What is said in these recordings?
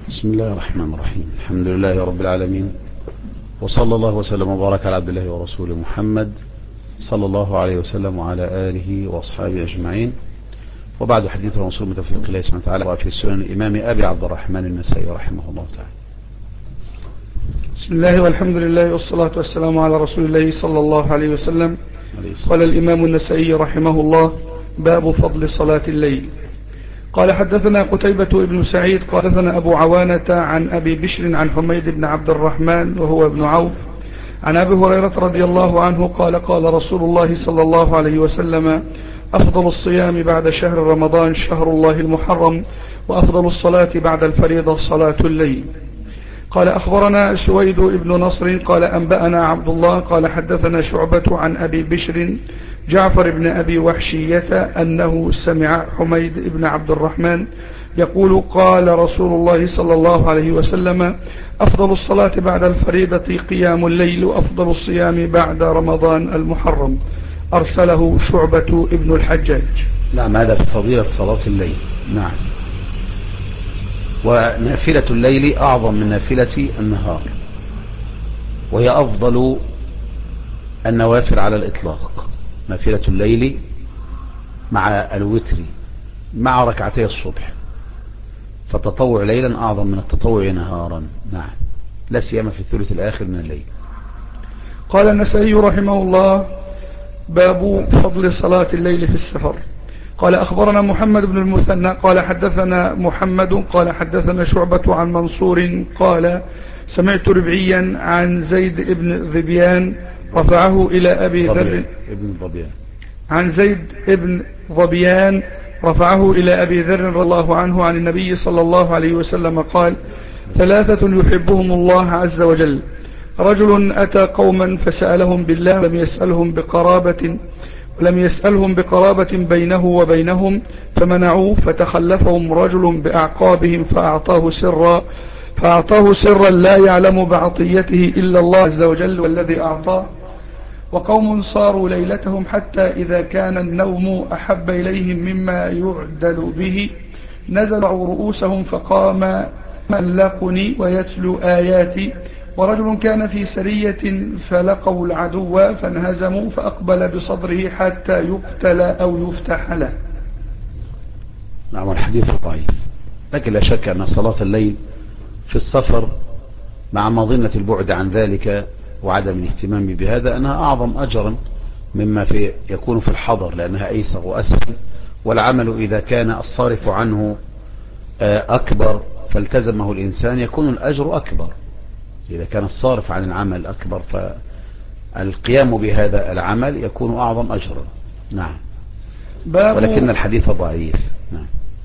بسم الله الرحمن الرحيم. الحمد لله رب العالمين، وصلى الله وسلم وبارك على عبد الله ورسوله محمد صلى الله عليه وسلم وعلى آله وأصحابه أجمعين. وبعد حديث رسول من توفيق الله سبحانه وتعالى وفي السنن الإمام أبي عبد الرحمن النسائي رحمه الله تعالى. بسم الله والحمد لله والصلاة والسلام على رسول الله صلى الله عليه وسلم. قال الإمام النسائي رحمه الله: باب فضل صلاة الليل. قال حدثنا قتيبة بن سعيد قال حدثنا أبو عوانة عن أبي بشر عن حميد بن عبد الرحمن وهو ابن عوف عن أبي هريرة رضي الله عنه قال قال رسول الله صلى الله عليه وسلم: أفضل الصيام بعد شهر رمضان شهر الله المحرم، وأفضل الصلاة بعد الفريضة صلاة الليل. قال أخبرنا سويد بن نصر قال أنبأنا عبد الله قال حدثنا شعبة عن أبي بشر جعفر بن أبي وحشية أنه سمع حميد بن عبد الرحمن يقول: قال رسول الله صلى الله عليه وسلم: أفضل الصلاة بعد الفريضة قيام الليل، وأفضل الصيام بعد رمضان المحرم. أرسله شعبة ابن الحجاج. نعم، هذا في فضيلة صلاة الليل. نعم. ونافلة الليل أعظم من نافلة النهار، وهي أفضل النوافل على الإطلاق. نافلة الليل مع الوتر مع ركعتي الصبح، فالتطوع ليلا أعظم من التطوع نهارا. نعم، لا سيما في الثلث الآخر من الليل. قال النسائي رحمه الله: باب فضل صلاة الليل في السفر. قال أخبرنا محمد بن المثنى قال حدثنا محمد قال حدثنا شعبة عن منصور قال سمعت ربعيا عن زيد بن ظبيان رفعه إلى أبي ذر عن زيد بن ظبيان رفعه إلى أبي ذر رضي الله عنه عن النبي صلى الله عليه وسلم قال: ثلاثة يحبهم الله عز وجل: رجل أتى قوما فسألهم بالله ولم يسألهم بقرابة بينه وبينهم فمنعوه، فتخلفهم رجل بأعقابهم فأعطاه سرا لا يعلم بعطيته إلا الله عز وجل والذي أعطاه. وقوم صاروا ليلتهم حتى إذا كان النوم أحب إليهم مما يعدل به نزلوا رؤوسهم فقام ملقني ويتلو آياتي. ورجل كان في سرية فلقوا العدو فانهزموا فأقبل بصدره حتى يقتل أو يفتح له. نعم، الحديث ضعيف، لكن لا شك أن صلاة الليل في السفر مع مظنة البعد عن ذلك وعدم الاهتمام بهذا أنها أعظم أجرا مما يكون في الحضر، لأنها أيسر وأسهل، والعمل إذا كان الصارف عنه أكبر فالتزمه الإنسان يكون الأجر أكبر. إذا كان الصارف عن العمل أكبر فالقيام بهذا العمل يكون أعظم أجرا. نعم، ولكن الحديث ضعيف. نعم.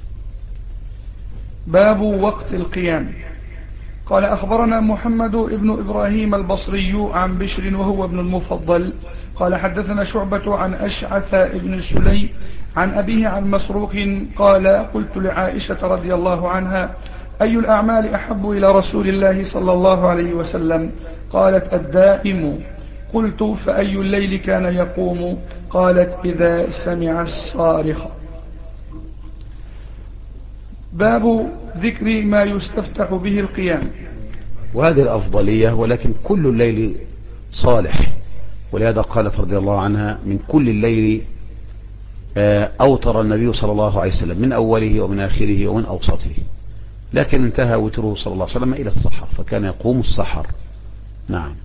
باب وقت القيام. قال أخبرنا محمد بن إبراهيم البصري عن بشر وهو ابن المفضل قال حدثنا شعبة عن أشعث بن سلي عن أبيه عن مسروق قال: قلت لعائشة رضي الله عنها: أي الأعمال أحب إلى رسول الله صلى الله عليه وسلم؟ قالت: الدائم. قلت: فأي الليل كان يقوم؟ قالت: إذا سمع الصارخ. باب ذكر ما يستفتح به القيام. وهذه الأفضلية، ولكن كل الليل صالح، ولهذا قالت رضي الله عنها: من كل الليل أوتر النبي صلى الله عليه وسلم، من أوله ومن آخره ومن أوسطه، لكن انتهى وتره صلى الله عليه وسلم إلى السحر، فكان يقوم السحر. نعم.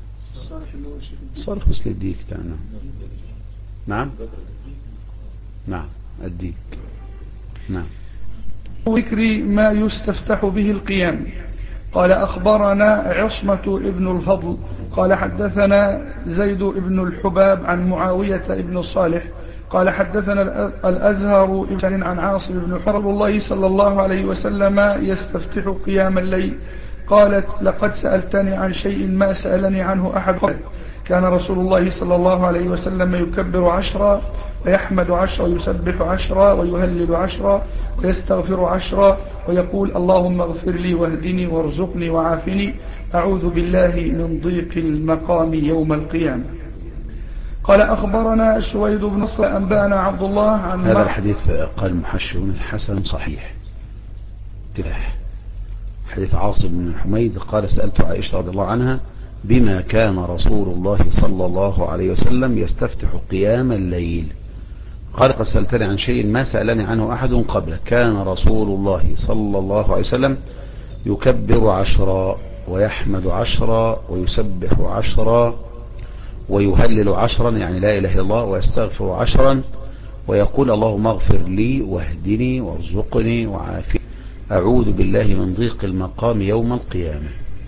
صرف مثل الديك. نعم. نعم، الديك. نعم. ذكر ما يستفتح به القيام. قال أخبرنا عصمة ابن الفضل قال حدثنا زيد بن الحباب عن معاوية ابن صالح قال حدثنا الأزهر عن عاصم بن حرب الله صلى الله عليه وسلم يستفتح قيام الليل. قالت: لقد سألتني عن شيء ما سألني عنه أحد. كان رسول الله صلى الله عليه وسلم يكبر 10 ويحمد 10 ويسبح 10 ويهلل 10 ويستغفر 10 ويقول: اللهم اغفر لي واهدني وارزقني وعافني، أعوذ بالله من ضيق المقام يوم القيامة. قال أخبرنا سويد بن نصر أنبأنا عبد الله عن هذا الحديث قال المحشرون حسن صحيح. حديث عاصم بن حميد قال سألت عائشة رضي الله عنها بما كان رسول الله صلى الله عليه وسلم يستفتح قيام الليل؟ قال قد سألتني عن شيء ما سألني عنه أحد قبل. كان رسول الله صلى الله عليه وسلم يكبر 10 ويحمد 10 ويسبح 10 ويهلل 10 يعني لا إله إلا الله ويستغفر 10 ويقول اللهم اغفر لي واهدني وارزقني وعافني أعوذ بالله من ضيق المقام يوم القيامة.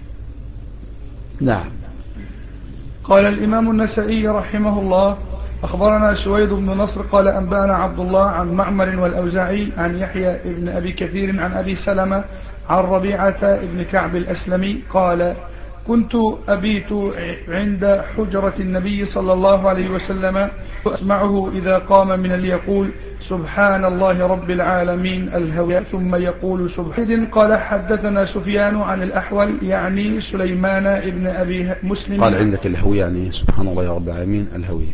نعم. قال الإمام النسائي رحمه الله أخبرنا سويد بن نصر قال أنبانا عبد الله عن معمر والأوزاعي عن يحيى ابن أبي كثير عن أبي سلمة عن ربيعة ابن كعب الأسلمي قال كنت أبيت عند حجرة النبي صلى الله عليه وسلم أسمعه إذا قام من ليقول سبحان الله رب العالمين الهوى ثم يقول سبحان. قال حدثنا سفيان عن الأحول يعني سليمان ابن أبي مسلم. قال عندك الهوية يعني سبحان الله رب العالمين الهوية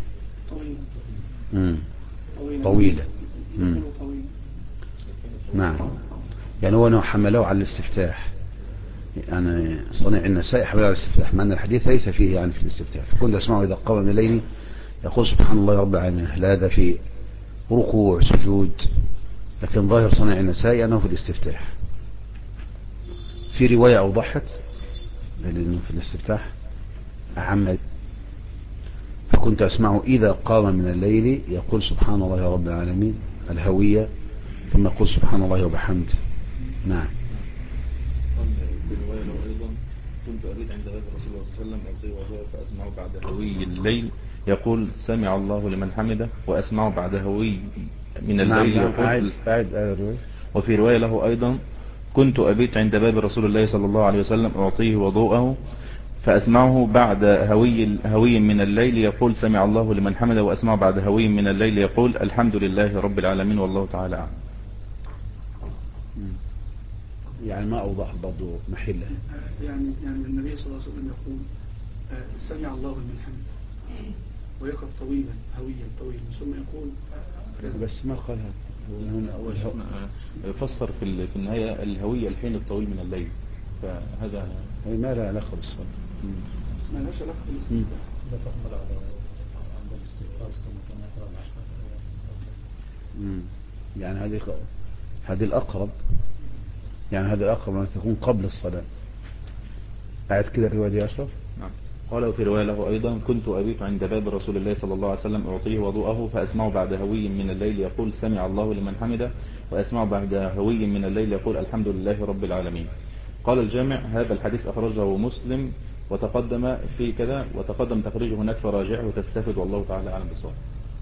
طويلة. نعم يعني هو حمله على الاستفتاح يعني صنيع النسائي حمله على الاستفتاح مع أن الحديث ليس فيه يعني في الاستفتاح. فكنت أسمعه إذا قام من الليل يقول سبحان الله رب العالمين. لا هذا في ركوع سجود لكن ظاهر صنيع النسائي أنه في الاستفتاح. في رواية أوضحت لأنه في الاستفتاح أعم. فكنت أسمعه إذا قام من الليل يقول سبحان الله رب العالمين الهوية ثم يقول سبحان الله وبحمده. نعم. في رواية له أيضا كنت أبيت عند باب رسول الله صلى الله عليه وسلم أطيع وضوء فأسمع بعد هوي الليل يقول سمع الله لمن حمده وأسمع بعد هوي من الليل يقول وفي رواية له أيضا كنت أبيت عند باب رسول الله صلى الله عليه وسلم أعطيه وضوءه فأسمعه بعد هوي من الليل يقول سمع الله لمن حمده وأسمع بعد هوي من الليل يقول الحمد لله رب العالمين والله تعالى أعلم. يعني ما أوضح برضو محله. يعني النبي صلى الله عليه وسلم يقول سمع الله لمن حمده ويقف طويلا هويا طويلا ثم يقول بس ما قال هذا فسر في النهاية الهوية الحين الطويل من الليل فهذا ما لا علاقة بالصلاة. ما لهاش علاقة بالصلاة. لا تحمل على عند الاستيقاظ كما كان يقرأ العشرة. يعني هذه الأقرب يعني هذا الأقرب أن تكون قبل الصلاة. قاعد كده الرواية دي أشرف. نعم. قال في رواية له أيضا كنت أبيت عند باب رسول الله صلى الله عليه وسلم أعطيه وضوءه فأسمع بعد هوي من الليل يقول سمع الله لمن حمده وأسمع بعد هوي من الليل يقول الحمد لله رب العالمين. قال الجامع هذا الحديث أخرجه مسلم وتقدم في كذا وتقدم تخريجه هناك فراجعه وتستفد والله تعالى أعلم بالصواب.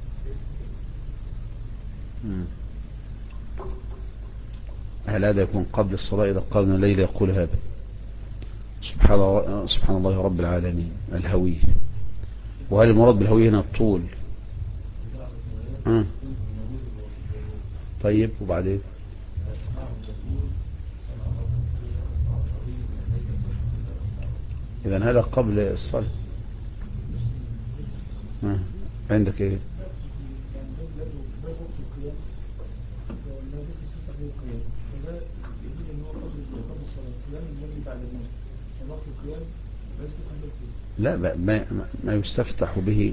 هل هذا يكون قبل الصلاة إذا قام الليل يقول هذا سبحان الله رب العالمين الهوي؟ وهل المراد بالهوي هنا الطول؟ طيب وبعدين إذن هذا قبل الصلاة. عندك ايه؟ لا ما يستفتح به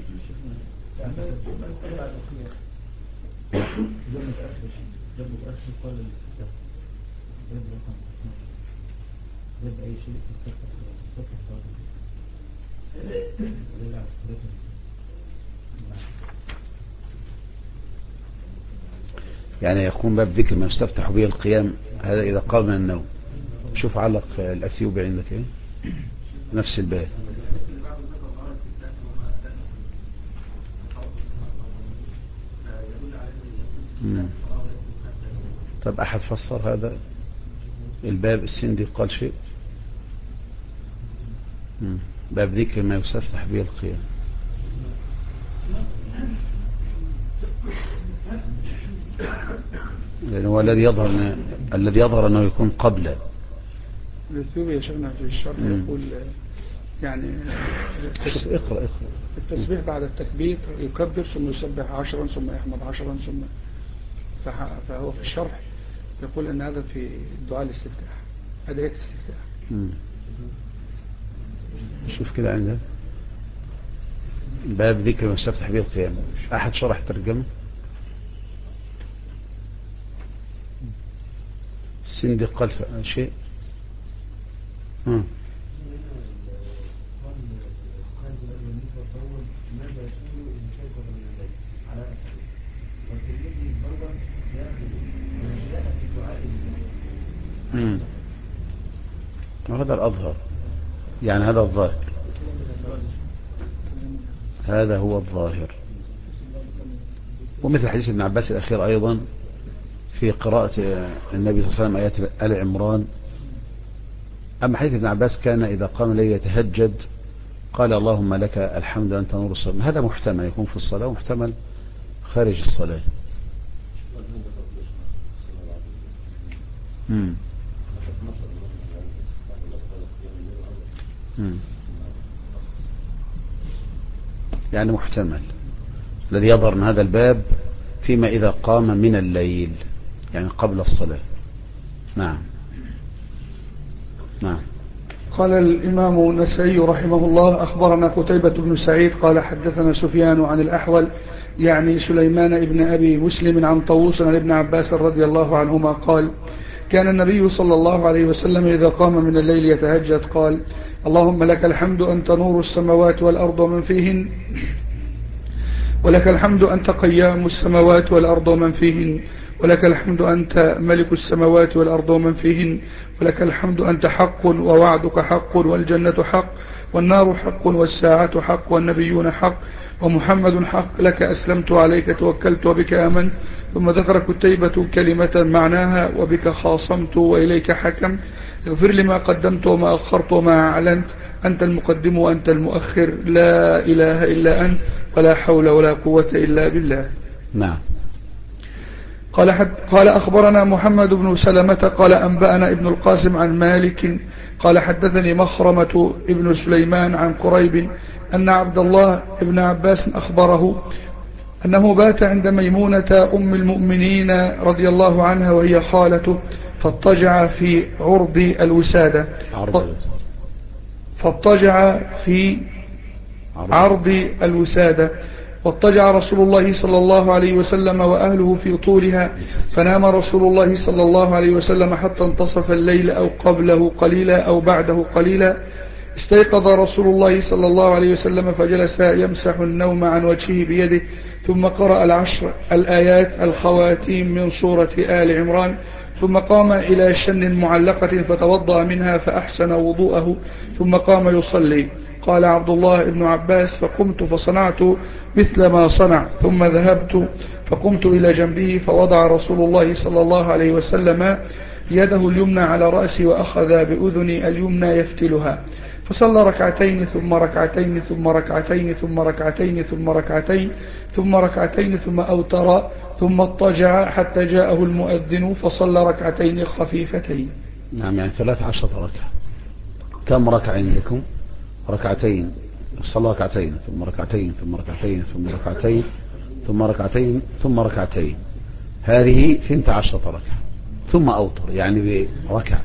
يعني يكون باب ذكر ما يستفتح به القيام هذا إذا قام من النوم. شوف علق الأثيوبي عندك ايه نفس الباب. طب أحد فسر هذا الباب؟ السندي قال شيء باب ذكر ما يستفتح به القيام. لأن هو الذي يظهر أنه يكون قبل. الأثيوبي يا شيخنا في الشرح يقول يعني اقرأ التسبيح بعد التكبير يكبر ثم يسبح 10 ثم يحمد 10 ثم فهو في الشرح يقول أن هذا في دعاء الاستفتاح أدعية الاستفتاح. شوف كده عندها باب ذكر ما استفتح به القيام. أحد شرح ترجمة سندق قال شيء. وهذا الأظهر، يعني هذا الظاهر، هذا هو الظاهر. ومثل حديث ابن عباس الأخير أيضا في قراءة النبي صلى الله عليه وسلم آيات آل عمران. أما حديث ابن عباس كان إذا قام الليل يتهجد قال اللهم لك الحمد أنت نور الصلاة. هذا محتمل يكون في الصلاة ومحتمل خارج الصلاة. يعني محتمل. الذي يظهر من هذا الباب فيما إذا قام من الليل يعني قبل الصلاة. نعم. نعم. قال الإمام النسائي رحمه الله أخبرنا قتيبة بن سعيد قال حدثنا سفيان عن الأحول يعني سليمان ابن أبي مسلم عن طاووس عن ابن عباس رضي الله عنهما قال كان النبي صلى الله عليه وسلم إذا قام من الليل يتهجد قال اللهم لك الحمد أنت نور السماوات والأرض ومن فيهن ولك الحمد أنت قيام السماوات والأرض ومن فيهن ولك الحمد أنت ملك السماوات والأرض ومن فيهن ولك الحمد أنت حق ووعدك حق والجنة حق والنار حق والساعة حق والنبيون حق ومحمد حق لك أسلمت عليك توكلت وبك آمنت. ثم ذكر كتيبة كلمة معناها وبك خاصمت وإليك حكم اغفر لما قدمت وما أخرت وما أعلنت أنت المقدم وأنت المؤخر لا إله إلا أنت ولا حول ولا قوة إلا بالله. نعم. قال أخبرنا محمد بن سلمة قال أنبأنا ابن القاسم عن مالك قال حدثني مخرمة ابن سليمان عن قريب أن عبد الله ابن عباس أخبره أنه بات عند ميمونة أم المؤمنين رضي الله عنها وهي خالته فاضطجع في عرض الوسادة واضطجع رسول الله صلى الله عليه وسلم وأهله في طولها فنام رسول الله صلى الله عليه وسلم حتى انتصف الليل أو قبله قليلا أو بعده قليلا. استيقظ رسول الله صلى الله عليه وسلم فجلس يمسح النوم عن وجهه بيده ثم قرأ العشر الآيات الخواتيم من سورة آل عمران ثم قام إلى شن معلقة فتوضأ منها فأحسن وضوءه ثم قام يصلي. قال عبد الله بن عباس فقمت فصنعت مثل ما صنع ثم ذهبت فقمت إلى جنبه فوضع رسول الله صلى الله عليه وسلم يده اليمنى على رأسي وأخذ بأذني اليمنى يفتلها فصلى ركعتين ثم ركعتين ثم ركعتين ثم ركعتين ثم ركعتين ثم ركعتين ثم أوتر ثم اضطجع حتى جاءه المؤذن فصلى ركعتين خفيفتين. نعم يعني 13 ركعة. كم ركعة عندكم؟ ركعتين. صلى ركعتين ثم ركعتين ثم ركعتين ثم ركعتين ثم ركعتين ثم ركعتين هذه 12 ركعة ثم أوتر يعني بركعة.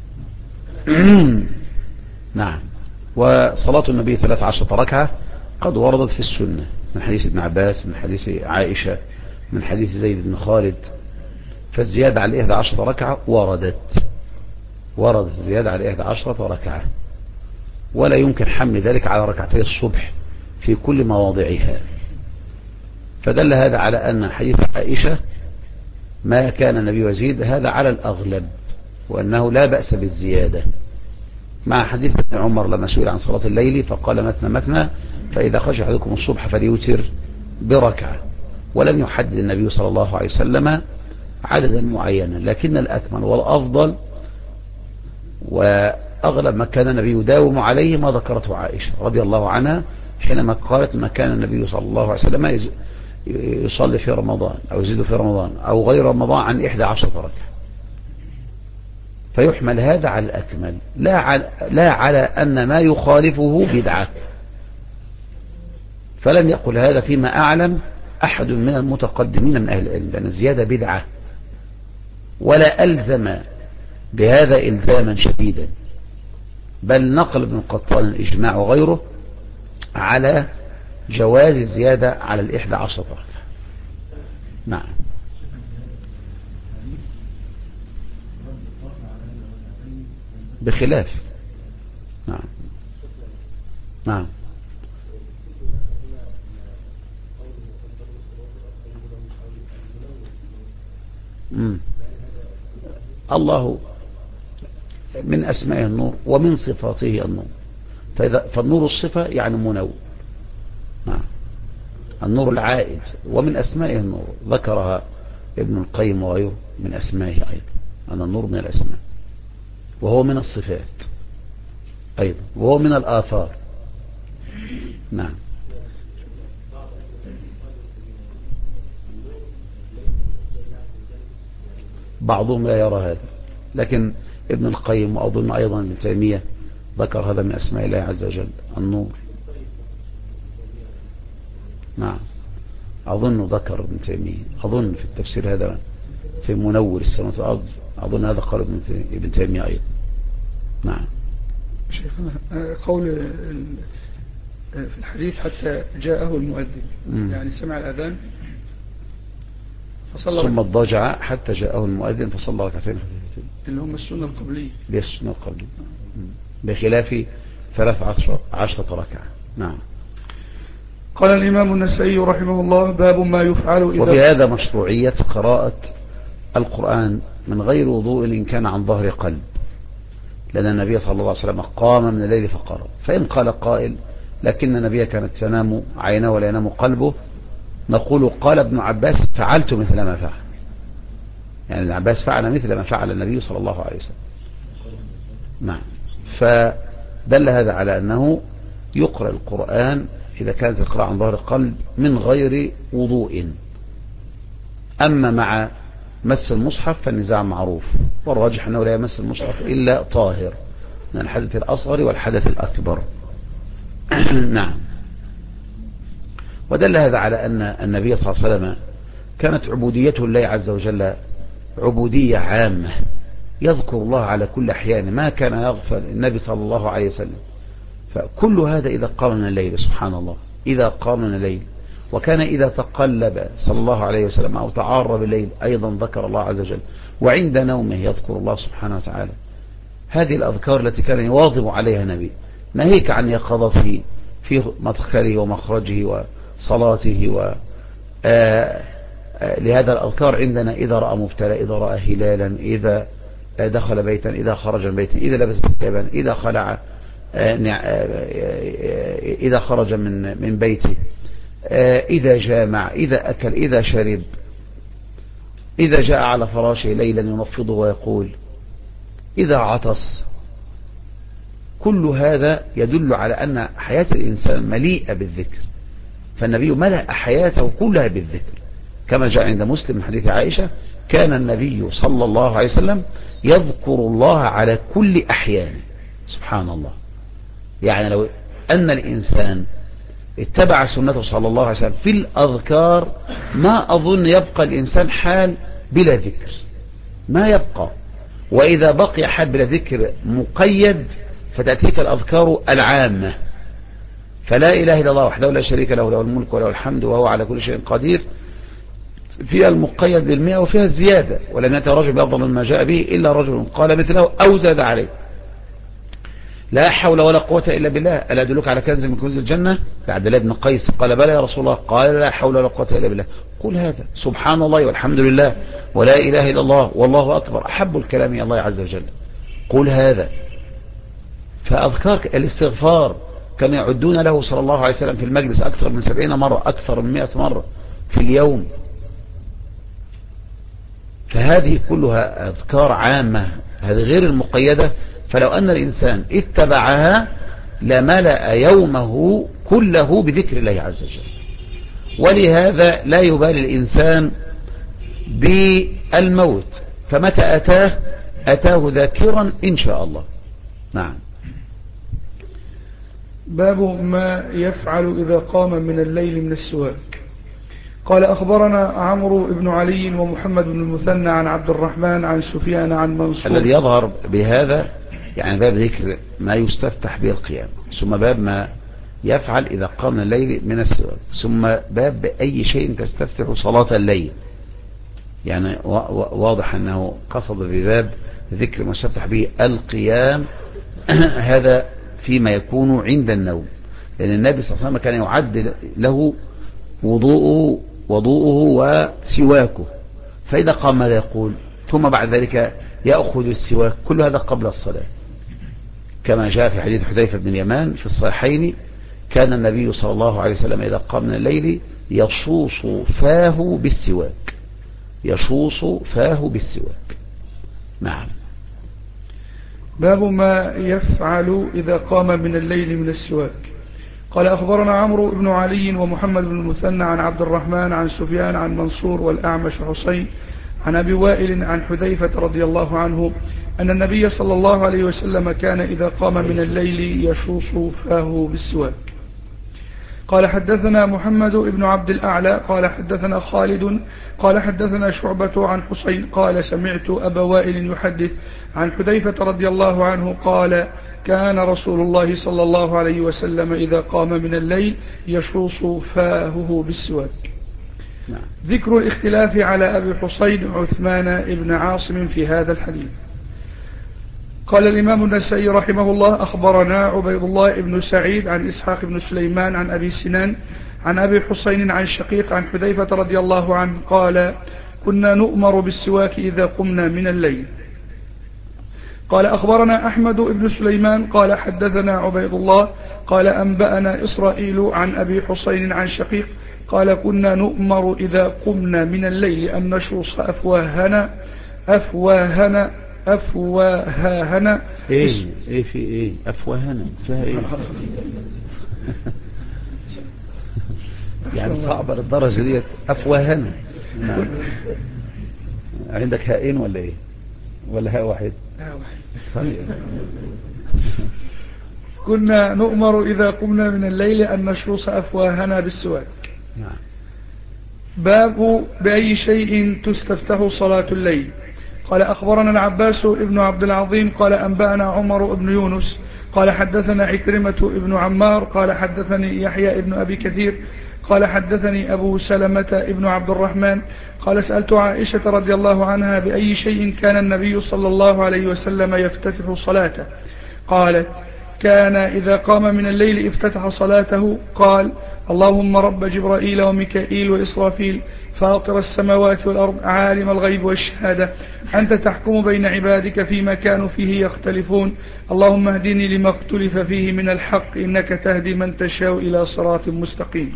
نعم. وصلاة النبي 13 ركعة قد وردت في السنة من حديث ابن عباس من حديث عائشة من حديث زيد بن خالد. فالزيادة على 11 ركعة وردت الزيادة على 11 ركعة ولا يمكن حمل ذلك على ركعتي الصبح في كل مواضعها. فدل هذا على أن حديث عائشة ما كان النبي يزيد هذا على الأغلب وأنه لا بأس بالزيادة مع حديث ابن عمر لما سئل عن صلاة الليل فقال مثنى مثنى فإذا خرج أحدكم الصبح فليوتر بركعة ولم يحدد النبي صلى الله عليه وسلم عددا معينا. لكن الأكمل والأفضل وأغلب ما كان النبي يداوم عليه ما ذكرته عائشة رضي الله عنها حينما قالت ما كان النبي صلى الله عليه وسلم يصلي في رمضان أو يزيد في رمضان أو غير رمضان عن 11 ركعة. فيحمل هذا على الأكمل لا على أن ما يخالفه بدعة. فلم يقل هذا فيما أعلم أحد من المتقدمين من أهل العلم بأن الزيادة بدعة ولا ألزم بهذا إلزاما شديدا، بل نقل ابن القطان الإجماع وغيره على جواز الزيادة على 11 ركعة. نعم. بخلاف. نعم. نعم. الله من أسماء النور ومن صفاته النور، فالنور الصفة يعني منور. نعم. النور العائد ومن أسمائه النور، ذكرها ابن القيم وغيره من أسمائه أيضا، أن النور من الأسماء، وهو من الصفات أيضا، وهو من الآثار. نعم. بعضهم لا يرى هذا، لكن ابن القيم وأظن أيضا ابن تيمية ذكر هذا من أسماء الله عز وجل النور. نعم. أظن ذكر ابن تيمية، أظن في التفسير هذا في منور السماوات والأرض، أظن هذا قال ابن تيمية أيضا. نعم. شيخنا قول في الحديث حتى جاءه المؤذن، يعني سمع الأذان فصلى، ثم اضطجع حتى جاءه المؤذن فصلى ركعتين اللي هم السنة القبلية، السنة القبلية، بخلاف 13 ركعة. نعم. قال الإمام النسائي رحمه الله: باب ما يفعل إذا، وفي هذا مشروعية قراءة القرآن من غير وضوء إن كان عن ظهر قلب، لأن النبي صلى الله عليه وسلم قام من الليل فقرأ. فإن قال قائل لكن النبي كانت تنام عينه ولا ينام قلبه، نقول قال ابن عباس: فعلت مثل ما فعل، يعني ابن عباس فعل مثل ما فعل النبي صلى الله عليه وسلم. نعم. فدل هذا على أنه يقرأ القرآن إذا كانت القراءة عن ظهر القلب من غير وضوء. أما مع مس المصحف فالنزاع معروف، والراجح أنه لا يمس المصحف إلا طاهر من الحدث الأصغر والحدث الأكبر. نعم. ودل هذا على أن النبي صلى الله عليه وسلم كانت عبوديته لله عز وجل عبودية عامة، يذكر الله على كل أحيان، ما كان يغفل النبي صلى الله عليه وسلم. فكل هذا إذا قام من الليل، سبحان الله، إذا قام من الليل، وكان إذا تقلب صلى الله عليه وسلم أو تعار بالليل أيضا ذكر الله عز وجل، وعند نومه يذكر الله سبحانه وتعالى. هذه الأذكار التي كان يواظب عليها النبي، ناهيك عن يقظته في مدخله ومخرجه وصلاته لهذا الأذكار عندنا: إذا رأى مبتلى، إذا رأى هلالا، إذا دخل بيتا، إذا خرج من بيتا، إذا لبس ثيابا، إذا خلع، إذا خرج من بيته، إذا جامع، إذا أكل، إذا شرب، إذا جاء على فراشه ليلا ينفضه ويقول، إذا عطس. كل هذا يدل على أن حياة الإنسان مليئة بالذكر، فالنبي ملأ حياته كلها بالذكر، كما جاء عند مسلم من حديث عائشة: كان النبي صلى الله عليه وسلم يذكر الله على كل أحيانه. سبحان الله. يعني لو أن الإنسان اتبع سنته صلى الله عليه وسلم في الأذكار، ما أظن يبقى الإنسان حال بلا ذكر، ما يبقى. وإذا بقي حال بلا ذكر مقيد فتأتيك الأذكار العامة، فلا إله إلا الله وحده لا شريك له، له الملك وله الحمد وهو على كل شيء قدير، فيها 100 وفيها الزيادة. ولم يأتي رجل بأفضل مما جاء به إلا رجل قال مثله أو زاد عليه. لا حول ولا قوة إلا بالله. ألا أدلك على كنز من كنوز الجنة؟ عبد الله بن قيس قال: بلى يا رسول الله. قال: لا حول ولا قوة إلا بالله. قل هذا: سبحان الله والحمد لله ولا إله إلا الله والله أكبر، أحب الكلام إلى الله عز وجل. قل هذا. فأذكار الاستغفار كانوا يعدون له صلى الله عليه وسلم في المجلس أكثر من 70 مرة، أكثر من 100 مرة في اليوم. فهذه كلها أذكار عامة، هذه غير المقيدة. فلو أن الإنسان اتبعها لملأ يومه كله بذكر الله عز وجل. ولهذا لا يبالي الإنسان بالموت، فمتى أتاه ذاكرا إن شاء الله. نعم. باب ما يفعل إذا قام من الليل من السواك. قال أخبرنا عمرو بن علي ومحمد بن المثنى عن عبد الرحمن عن سفيان عن منصور. الذي يظهر بهذا يعني باب ذكر ما يستفتح به القيام، ثم باب ما يفعل إذا قام الليل من السواك، ثم باب بأي شيء تستفتح صلاة الليل. يعني واضح أنه قصد بباب ذكر ما يستفتح به القيام هذا فيما يكون عند النوم، لأن النبي صلى الله عليه وسلم كان يعد له وضوءه وسواكه، فإذا قام ماذا يقول؟ ثم بعد ذلك يأخذ السواك، كل هذا قبل الصلاة، كما جاء في حديث حذيفة بن اليمان في الصحيحين: كان النبي صلى الله عليه وسلم إذا قام من الليل يشوص فاه بالسواك، يشوص فاه بالسواك. نعم. باب ما يفعل إذا قام من الليل من السواك. قال أخبرنا عمرو بن علي ومحمد بن المثنى عن عبد الرحمن عن سفيان عن منصور والأعمش حسين عن أبي وائل عن حذيفة رضي الله عنه أن النبي صلى الله عليه وسلم كان إذا قام من الليل يشوص فاه بالسواك. قال حدثنا محمد بن عبد الأعلى قال حدثنا خالد قال حدثنا شعبة عن حسين قال سمعت أبا وائل يحدث عن حذيفة رضي الله عنه قال كان رسول الله صلى الله عليه وسلم إذا قام من الليل يشوص فاهه بالسواك. ذكر الاختلاف على أبي حسين عثمان بن عاصم في هذا الحديث. قال الإمام النسائي رحمه الله أخبرنا عبيد الله بن سعيد عن إسحاق بن سليمان عن أبي سنان عن أبي حسين عن شقيق عن حذيفة رضي الله عنه قال كنا نؤمر بالسواك إذا قمنا من الليل. قال أخبرنا أحمد بن سليمان قال حدثنا عبيد الله قال أنبأنا إسرائيل عن أبي حسين عن شقيق قال كنا نؤمر إذا قمنا من الليل أن نشرص أفواهنا ايه في ايه افواهنا فيها ايه يعني صعبة للدرجة ديت افواهنا. عندك هائين ولا ايه ولا هاء واحد؟ كنا نؤمر إذا قمنا من الليل أن نشرص أفواهنا بالسواك. باب بأي شيء تستفتح صلاة الليل. قال أخبرنا العباس ابن عبد العظيم قال أنبأنا عمر بن يونس قال حدثنا عكرمة ابن عمار قال حدثني يحيى ابن أبي كثير قال حدثني أبو سلمة ابن عبد الرحمن قال سألت عائشة رضي الله عنها بأي شيء كان النبي صلى الله عليه وسلم يفتتح صلاته. قالت كان إذا قام من الليل افتتح صلاته قال اللهم رب جبرائيل وميكائيل وإسرافيل فاطر السماوات والأرض عالم الغيب والشهادة أنت تحكم بين عبادك فيما كانوا فيه يختلفون اللهم اهدني لما اختلف فيه من الحق إنك تهدي من تشاء إلى صراط مستقيم.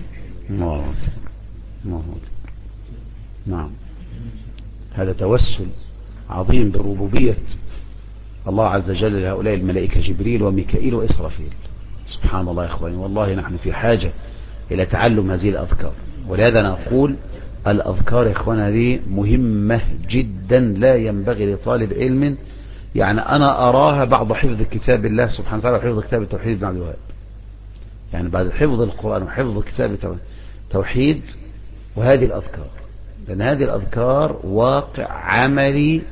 نعم. هذا توسل عظيم بالربوبية الله عز وجل لهؤلاء الملائكة جبريل وميكائيل وإسرافيل. سبحان الله يا إخواني، والله نحن في حاجة إلى تعلم هذه الأذكار، ولهذا نقول الأذكار يا إخوانا هذه مهمة جدا، لا ينبغي لطالب علم يعني أنا أراها بعد حفظ كتاب الله سبحانه وتعالى وحفظ كتاب التوحيد بن عبد الوهاب، يعني بعد حفظ القرآن وحفظ كتاب التوحيد وهذه الأذكار، لأن هذه الأذكار واقع عملي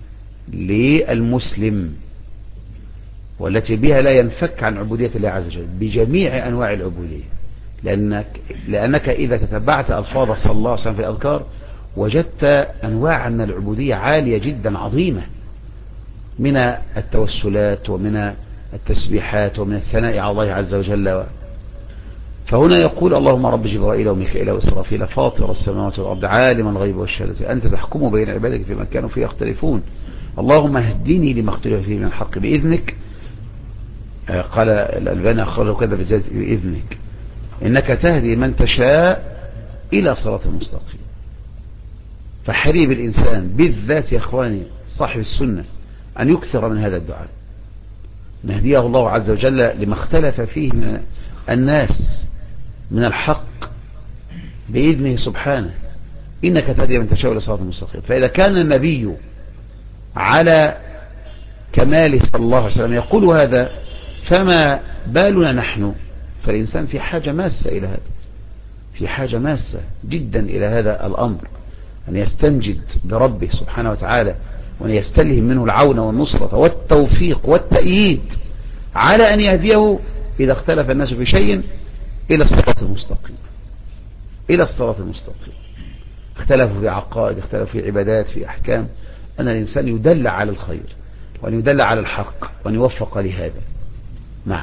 للمسلم والتي بها لا ينفك عن عبودية الله عز وجل بجميع أنواع العبودية، لأنك إذا تتبعت ألفاظ صلى الله عليه وسلم في الأذكار وجدت أنواع من العبودية عالية جدا عظيمة، من التوسلات ومن التسبيحات ومن الثناء على الله عز وجل. فهنا يقول اللهم رب جبرائيل وميكائيل وإسرافيل فاطر السماوات والأرض عالم الغيب والشهادة أنت تحكم بين عبادك فيما كانوا فيه يختلفون اللهم اهدني لما اختلف فيه من الحق بإذنك. قال الألباني أخرجه كذا بإذنك إنك تهدي من تشاء إلى صراط المستقيم. فحريب الإنسان بالذات يا إخواني صاحب السنة أن يكثر من هذا الدعاء، نهديه الله عز وجل لما اختلف فيه من الناس من الحق بإذنه سبحانه إنك تهدي من تشاء إلى صراط المستقيم. فإذا كان النبي على كماله صلى الله عليه وسلم يقول هذا فما بالنا نحن؟ فالإنسان في حاجة ماسة إلى هذا، في حاجة ماسة جدا إلى هذا الأمر، أن يستنجد بربه سبحانه وتعالى، وأن يستلهم منه العون والنصرة والتوفيق والتأييد على أن يهديه إذا اختلف الناس في شيء إلى الصراط المستقيم، إلى الصراط المستقيم. اختلفوا في عقائد، اختلفوا في عبادات، في أحكام، أن الإنسان يدل على الخير وأن يدل على الحق وأن يوفق لهذا. نعم.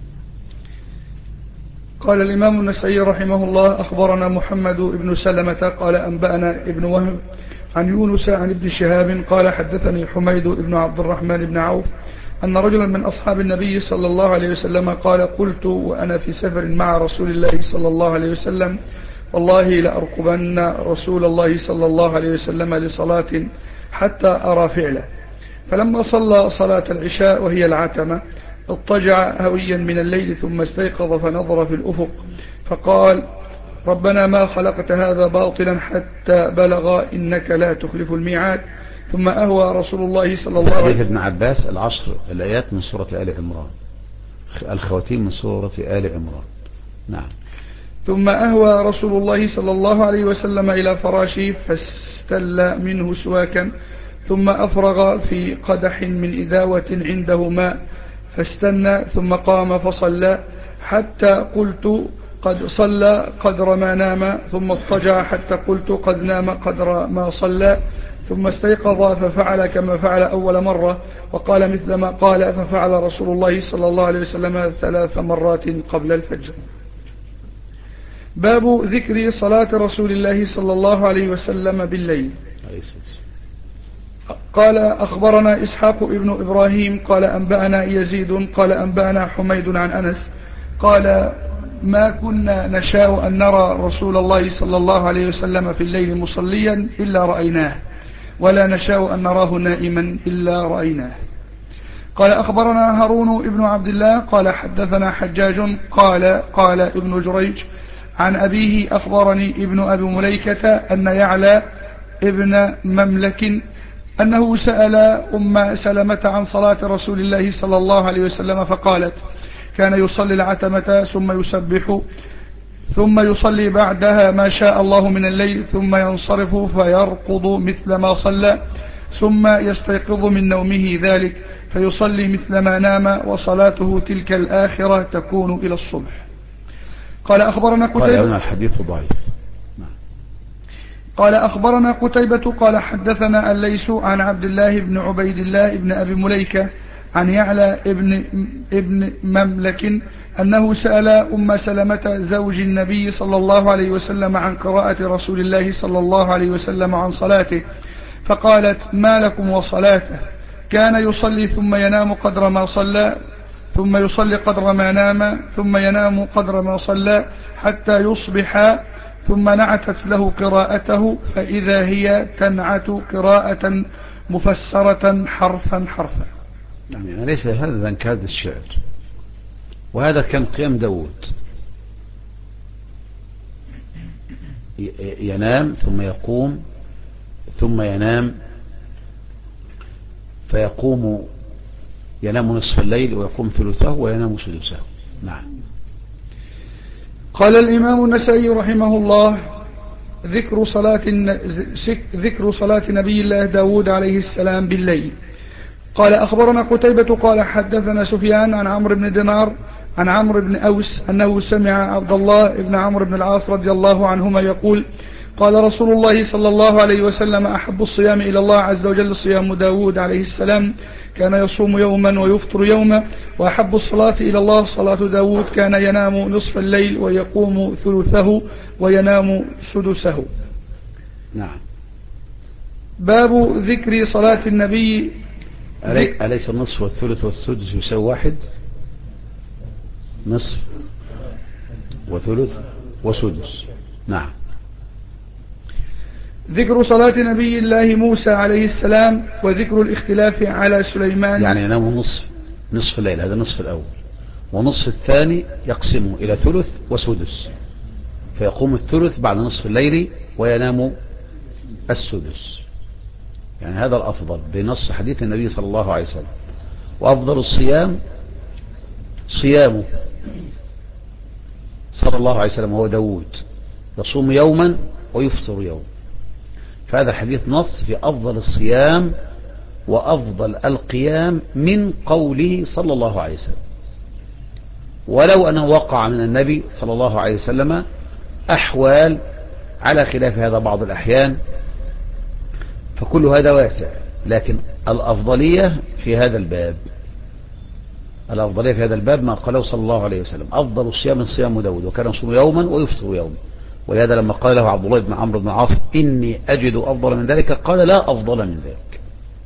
قال الإمام النسائي رحمه الله: أخبرنا محمد بن سلمة قال أنبأنا ابن وهب عن يونس عن ابن شهاب قال حدثني حميد بن عبد الرحمن بن عوف أن رجلا من أصحاب النبي صلى الله عليه وسلم قال: قلت وأنا في سفر مع رسول الله صلى الله عليه وسلم: والله لأرقبن رسول الله صلى الله عليه وسلم لصلاة حتى أرى فعله. فلما صلى صلاة العشاء وهي العتمة اضطجع هويا من الليل ثم استيقظ فنظر في الأفق فقال: ربنا ما خلقت هذا باطلا حتى بلغ إنك لا تخلف الميعاد. ثم أهوى رسول الله صلى الله عليه وسلم. حديث ابن عباس العشر الآيات من سورة آل عمران، الخواتيم من سورة آل عمران. نعم. ثم أهوى رسول الله صلى الله عليه وسلم إلى فراشه فاستل منه سواكا ثم أفرغ في قدح من إداوة عنده ماء فاستنى ثم قام فصلى حتى قلت قد صلى قدر ما نام، ثم اضطجع حتى قلت قد نام قدر ما صلى، ثم استيقظ ففعل كما فعل أول مرة وقال مثل ما قال، ففعل رسول الله صلى الله عليه وسلم 3 مرات قبل الفجر. باب ذكر صلاة رسول الله صلى الله عليه وسلم بالليل. قال: أخبرنا إسحاق ابن إبراهيم قال أنبأنا يزيد قال أنبأنا حميد عن أنس قال: ما كنا نشاء أن نرى رسول الله صلى الله عليه وسلم في الليل مصليا إلا رأيناه، ولا نشاء أن نراه نائما إلا رأيناه. قال: أخبرنا هارون ابن عبد الله قال حدثنا حجاج قال ابن جريج عن أبيه أخبرني ابن أبي مليكة أن يعلى ابن مملك أنه سأل أم سلمة عن صلاة رسول الله صلى الله عليه وسلم فقالت: كان يصلي العتمة ثم يسبح ثم يصلي بعدها ما شاء الله من الليل ثم ينصرف فيرقض مثل ما صلى ثم يستيقظ من نومه ذلك فيصلي مثل ما نام، وصلاته تلك الآخرة تكون إلى الصبح. قال: أخبرنا قتيبة. الحديث ضعيف. قال: أخبرنا قتيبة قال حدثنا الليث عن عبد الله بن عبيد الله بن أبي مليكة عن يعلى ابن مملك أنه سأل أم سلمة زوج النبي صلى الله عليه وسلم عن قراءة رسول الله صلى الله عليه وسلم عن صلاته، فقالت: ما لكم وصلاته؟ كان يصلي ثم ينام قدر ما صلى، ثم يصلي قدر ما نام، ثم ينام قدر ما صلى حتى يصبح، ثم نعتت له قراءته فإذا هي تنعت قراءة مفسرة حرفا حرفا. يعني ليس هذا كهذا الشعر، وهذا كان قيام داود، ينام ثم يقوم ثم ينام فيقوم، ينام نصف الليل ويقوم ثلثه وينام سدسه. نعم. قال الإمام النسائي رحمه الله: ذكر صلاة نبي الله داود عليه السلام بالليل. قال: أخبرنا قتيبة قال حدثنا سفيان عن عمرو بن دينار عن عمرو بن أوس أنه سمع عبد الله بن عمرو بن العاص رضي الله عنهما يقول: قال رسول الله صلى الله عليه وسلم: أحب الصيام إلى الله عز وجل صيام داود عليه السلام، كان يصوم يوما ويفطر يوما، وأحب الصلاة إلى الله صلاة داود، كان ينام نصف الليل ويقوم ثلثه وينام سدسه. نعم. باب ذكر صلاة النبي. أليس النصف والثلث والسدس يساوي واحد؟ نصف وثلث وسدس. نعم. ذكر صلاة نبي الله موسى عليه السلام وذكر الاختلاف على سليمان. يعني ينام نصف الليل، هذا النصف الأول، ونصف الثاني يقسمه إلى ثلث وسدس، فيقوم الثلث بعد نصف الليل وينام السدس. يعني هذا الأفضل بنص حديث النبي صلى الله عليه وسلم. وأفضل الصيام صيامه صلى الله عليه وسلم وهو داود، يصوم يوما ويفطر يوم. فهذا الحديث نص في أفضل الصيام وأفضل القيام من قوله صلى الله عليه وسلم، ولو أنه وقع من النبي صلى الله عليه وسلم أحوال على خلاف هذا بعض الأحيان، فكل هذا واسع. لكن الأفضلية في هذا الباب، الأفضلية في هذا الباب ما قاله صلى الله عليه وسلم: أفضل الصيام من صيام داود وكان يصوم يوما ويفطر يوما. ولهذا لما قال له عبد الله بن عمرو بن العاص: إني أجد أفضل من ذلك، قال: لا أفضل من ذلك.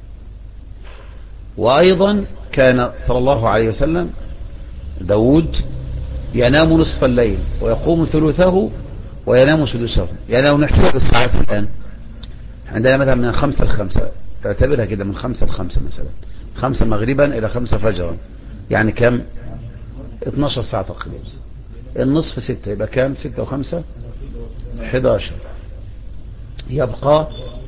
وأيضا كان صلى الله عليه وسلم داود ينام نصف الليل ويقوم ثلثه وينام سدسه. يعني لو نحسب الساعات الآن عندنا مثلا من 5 ل5، تعتبرها كده من 5 ل5 مثلا، 5 مغربا إلى 5 فجرا، يعني كم؟ 12 ساعة تقريبا. النصف 6، يبقى كم؟ 6 و5 11. يبقى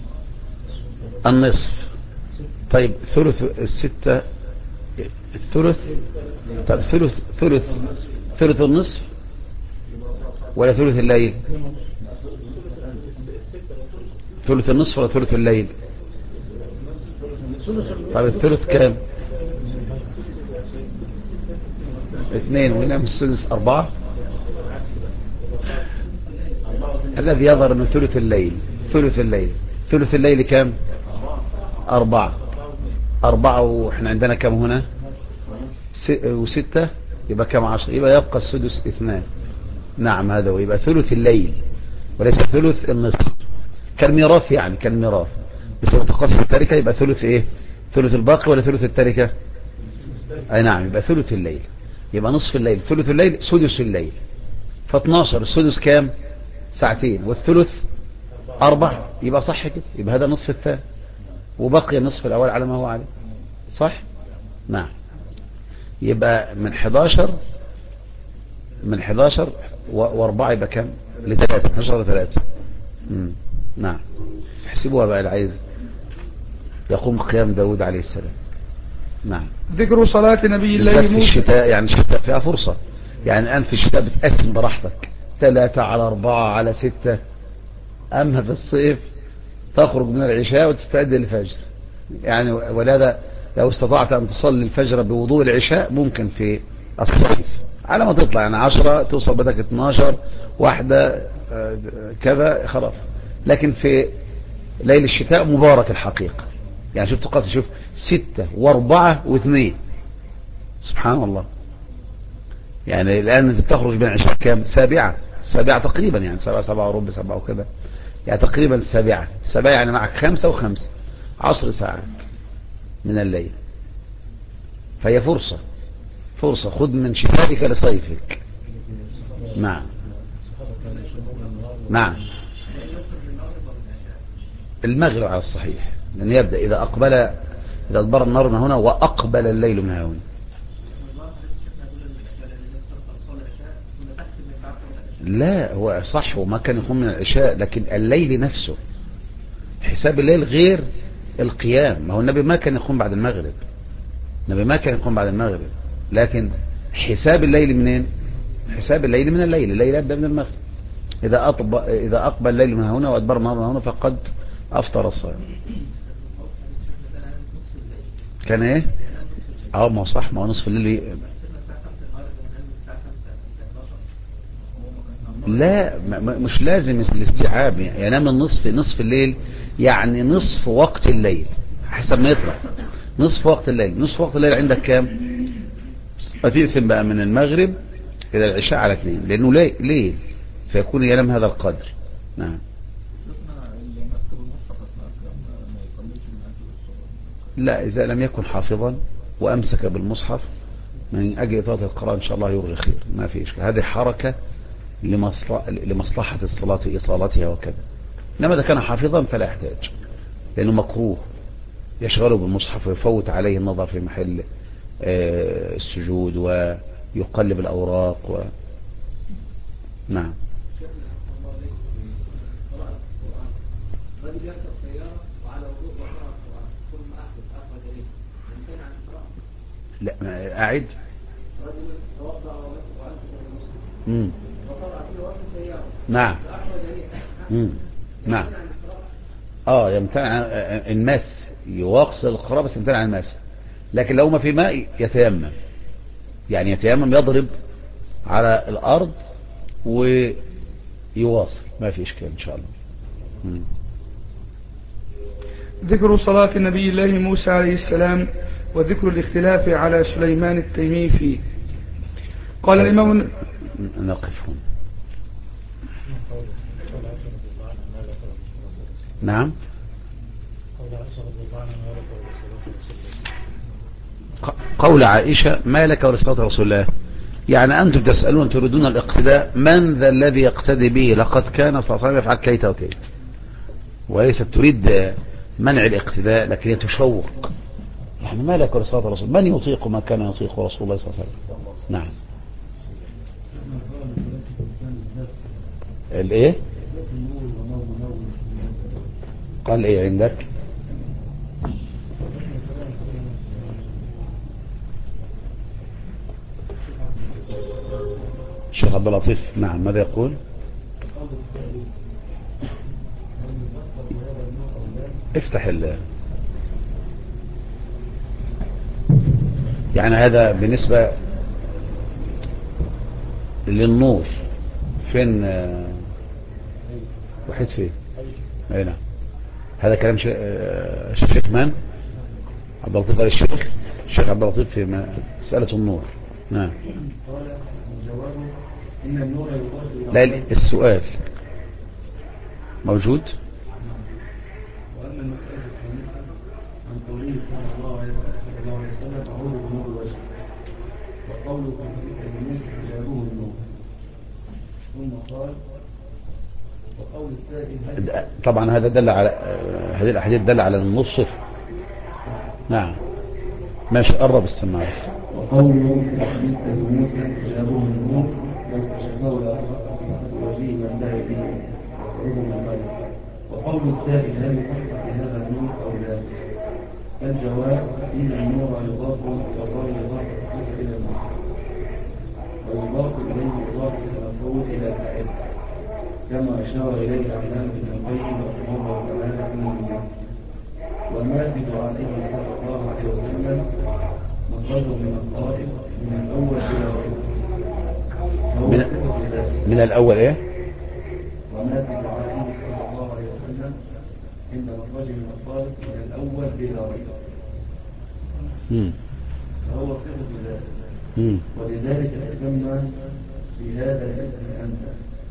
النصف. طيب ثلث الستة، الثلث، طيب ثلث النصف ولا ثلث الليل؟ ثلث النصف ولا ثلث الليل؟ طيب الثلث كام؟ 2 وينام السدس 4. الذي يظهر من ثلث الليل، ثلث الليل كام؟ 4. وإحنا عندنا كم هنا؟ 6 يبقى كم؟ 10. يبقى يبقى السدس 2. نعم هذا هو، يبقى ثلث الليل وليس ثلث النصف، كالميراث يعني، كالميراث. بس لو تقسم التركة يبقى ثلث ايه؟ ثلث الباقي ولا ثلث التركة؟ اي نعم، يبقى ثلث الليل، يبقى نصف الليل، ثلث الليل، سدس الليل. ف12 السدس كام؟ 2 ساعة، والثلث 4، يبقى صح كده، يبقى هذا نصف الثاني وبقي النصف الاول على ما هو عليه. صح؟ نعم. يبقى من 11 و4 يبقى كام؟ ل3، 12 ل3. نعم. احسبوها بقى العايز يقوم قيام داود عليه السلام. نعم. ذكر صلاة نبي الله موسى في الشتاء، يعني الشتاء فيها فرصة، يعني الآن في الشتاء بتقسم براحتك 3 على 4 على 6. أما في الصيف تخرج من العشاء وتستعد للفجر يعني. ولهذا لو استطعت أن تصلي الفجر بوضوء العشاء ممكن في الصيف على ما تطلع، يعني 10 توصل بدك 12 1 كذا خلاص. لكن في ليل الشتاء مبارك الحقيقة، يعني شوف تقاس، شوف 6 و4 و2، سبحان الله. يعني الآن انت تخرج من العشاء كام؟ 7 تقريبا، يعني 7 وربع 7 وكذا، يعني تقريبا 7 يعني معك 5 و5 10 ساعات من الليل. فهي فرصة خذ من شتائك لصيفك. نعم. المغرب على الصحيح، لأن يبدأ إذا أدبر النهار من هنا وأقبل الليل من هنا. لا هو صح، وما كان يكون من العشاء، لكن الليل نفسه حساب الليل غير القيام. ما هو النبي ما كان يقوم بعد المغرب، لكن حساب الليل منين؟ حساب الليل من الليل يبدأ من المغرب. إذا أقبل الليل من هنا وأدبر النهار من هنا فقد أفطر الصائم. كان ايه؟ ما صح، ما هو نصف الليل. لا مش لازم الاستيعاب، ينام نصف الليل، يعني نصف وقت الليل حسب ما يطلع. نصف وقت الليل عندك كام؟ فتقسم بقى من المغرب إلى العشاء على 2، لأنه ليل فيكون ينام هذا القدر. نعم. لا إذا لم يكن حافظا وأمسك بالمصحف من أجل إطالة القراءة إن شاء الله يرغي خير، ما في إشكال. هذه حركة لمصلحة الصلاة إطالتها وكذا. إنما إذا كان حافظا فلا يحتاج، لأنه مكروه يشغله بالمصحف ويفوت عليه النظر في محل السجود ويقلب الأوراق نعم. لا أعد. نعم. نعم. يمتنع عن الماس، يواقص القرابة بس يمتنع عن الماس. لكن لو ما في ماء يتيمم، يعني يتيمم يضرب على الأرض ويواصل، ما في إشكال إن شاء الله. ذكر صلاة نبي الله موسى عليه السلام وذكر الاختلاف على سليمان التيمي فيه. قال الإمام نقف هنا. نعم. قول عائشة ما لك ولصلاة رسول الله، يعني أنتم تسألون تريدون الاقتداء، من ذا الذي يقتدي به؟ لقد كان صلى الله عليه وسلم يفعل كيت وكيت، وليست تريد منع الاقتداء، لكن هي تشوق. يعني ما لك ولصلاة رسول، من يطيق ما كان يطيق رسول الله صلى الله عليه وسلم. نعم. الايه قال ايه عندك؟ الشيخ عبد اللطيف نعم ماذا يقول؟ افتح يعني هذا بالنسبة للنور فين وحيد فين؟ اي نعم. هذا كلام شيخ من؟ عبد اللطيف قال الشيخ عبد اللطيف في مسألة النور. نعم. لا السؤال موجود. وأما المسألة الثانية عن قوله صلى الله عليه وسلم أعوذ بنور الوجه، وقوله في الكلمات حجابه النور، ثم قال وقول السائل. طبعا هذا دل على هذه الأحاديث دل على النص. نعم ماشي قرب السماعة. وقوله في حديث موسى حجابه النور لو كشفه لأحرقت في وجهه من دعا به وقوله من غيره. وقول السائل هل يخص بهذا النور أو لا؟ الجواب إن النور يضاف والله يضاف إلى النور، ويضاف إليه إضافة المفعول إلى فاعل، كما أشار إليه العلامة ابن القيم رحمه الله تعالى في النور. والماثل عليه صلى الله عليه وسلم مخرج من الطائف من الأول إلى من الأول إيه؟ وماثل عليه صلى الله عليه وسلم عند مخرج من الطائف من الأول إلى رجل، فهو صفة ذلك، ولذلك تسمى بهذا الاسم أنت،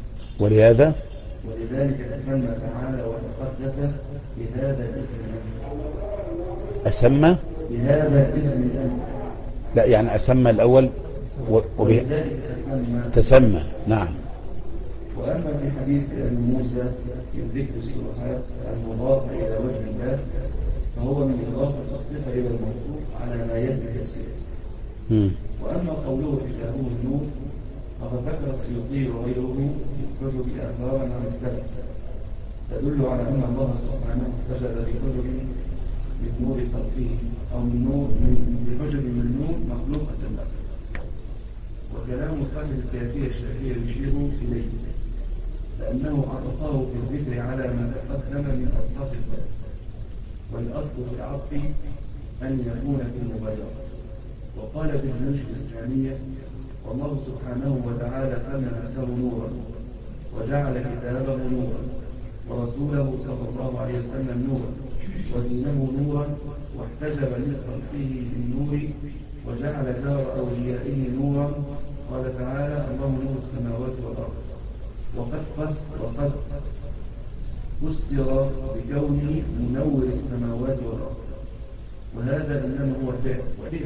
ولذلك تسمى تعالى وتقدس بهذا الاسم أنت. أسمى بهذا الاسم أنت، لا يعني أسمى الأول ولذلك تسمى. نعم. وأما في حديث أبي موسى في ذكر الصفات المضافة إلى وجه الله فهو من إضافة الصفة إلى الموصوف على ما يجب تفسيره. وأما قوله حجابه النور فقد ذكر السيوطي وغيره في الكتب آثارا عن السلف تدل على أن الله سبحانه حجب بحجب من نور خلقه أو بحجب من نور مخلوقة له. وكلام صاحب الكافية الشافعية يشير إليه لأنه عطفه في الذكر على ما تقدم من أوصاف الذات، والأصل في العطف أن يكون في المغايرة. وقال ابن رشد الثانية والله سبحانه وتعالى سمى نفسه نورا وجعل كتابه نورا ورسوله صلى الله عليه وسلم نورا ودينه نورا واحتجب من خلقه بالنور وجعل دار أوليائه نورا. قال تعالى الله نور السماوات والأرض. وقد فسر بكونه منور السماوات والأرض، وهذا إنما هو فعل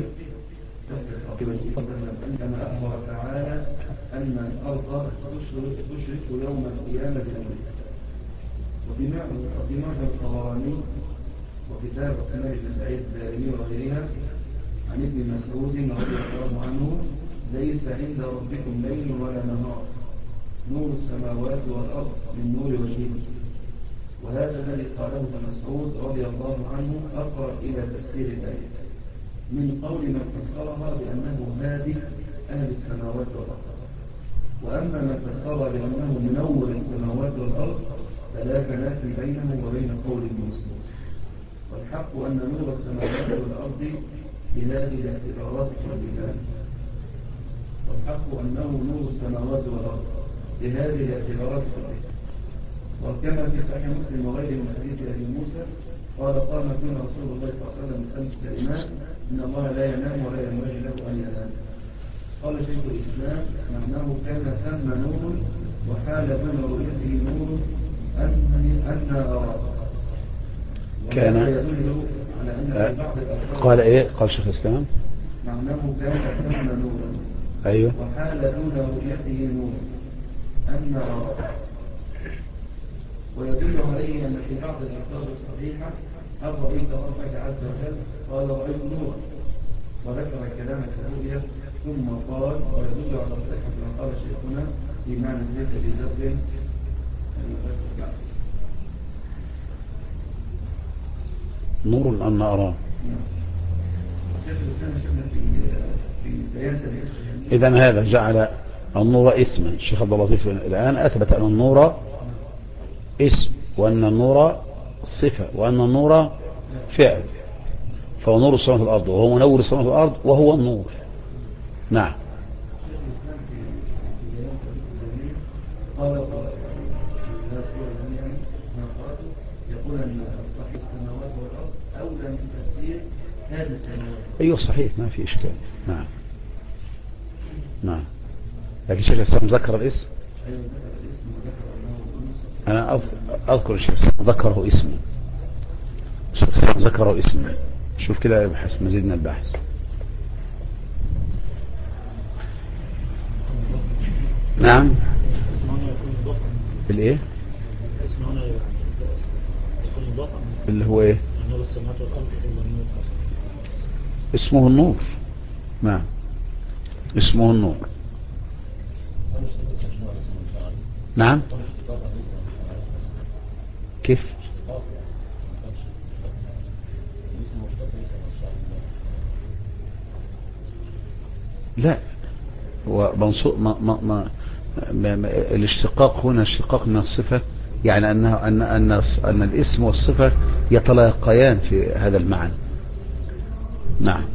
كما أخبر تعالى أن الأرض تشرق يوم القيامة بنورها. وفي معجم الطبراني وكتاب أكمال بن سعيد الدارمي وغيرها عن ابن مسعود رضي الله عنه ليس عند ربكم ليل ولا نهار نور السماوات والأرض من نور وجهه. وهذا الذي قاله ابن مسعود رضي الله عنه أقرب إلى تفسير الآية من قول من فسرها بأنه هادي أهل السماوات والأرض. وأما من فسرها بأنه منور السماوات والأرض فلا خلاف بينه وبين قول المسلم. والحق أن نور السماوات والأرض بهذه الاعتبارات كلها. والحق أنه نور السماوات والأرض بهذه الاعتبارات كلها. وكما في صحيح مسلم وغيره من حديث أبي موسى قال فينا رسول الله صلى الله عليه وسلم خمس كلمات إن الله لا ينام ولا ينبغي له أن ينام. قال شيخ الإسلام معناه كان ثم نور وحال دون رؤيته نور أن أراه. كان قال إيه؟ قال شيخ الإسلام معناه كان ثم نور أيوه وحال دون رؤيته نور أن أراه. ويدل عليه أن في بعض الأخبار الصحيحة هل رأيت ربك عز وجل قال رأيت نورا وذكر كلام الرؤيا ثم قال ويدل على صحة ما قال شيخنا في معنى ليس بذنب نور أن أراه. إذن هذا جعل النور اسما. الشيخ عبد اللطيف الآن أثبت أن النور اسم وأن النور صفة وأن النور فعل. فهو نور السماوات والأرض وهو منور السماوات والأرض وهو النور. نعم. يقول أن صحيح السماوات والأرض أولى من تفسير هذا السماوات. أيوه صحيح ما في إشكال. نعم نعم. لكن الشيخ الإسلام ذكر الاسم. أنا أذكر الشيخ الإسلام ذكره اسمه. الشيخ الإسلام ذكره اسمه. شوف كده يبحث مزيد من البحث. نعم. الايه اللي هو ايه اسمه النور. نعم اسمه النور. نعم كيف لا هو منصوب الاشتقاق هنا اشتقاق من الصفة يعني أن الاسم والصفة يتلاقيان في هذا المعنى. نعم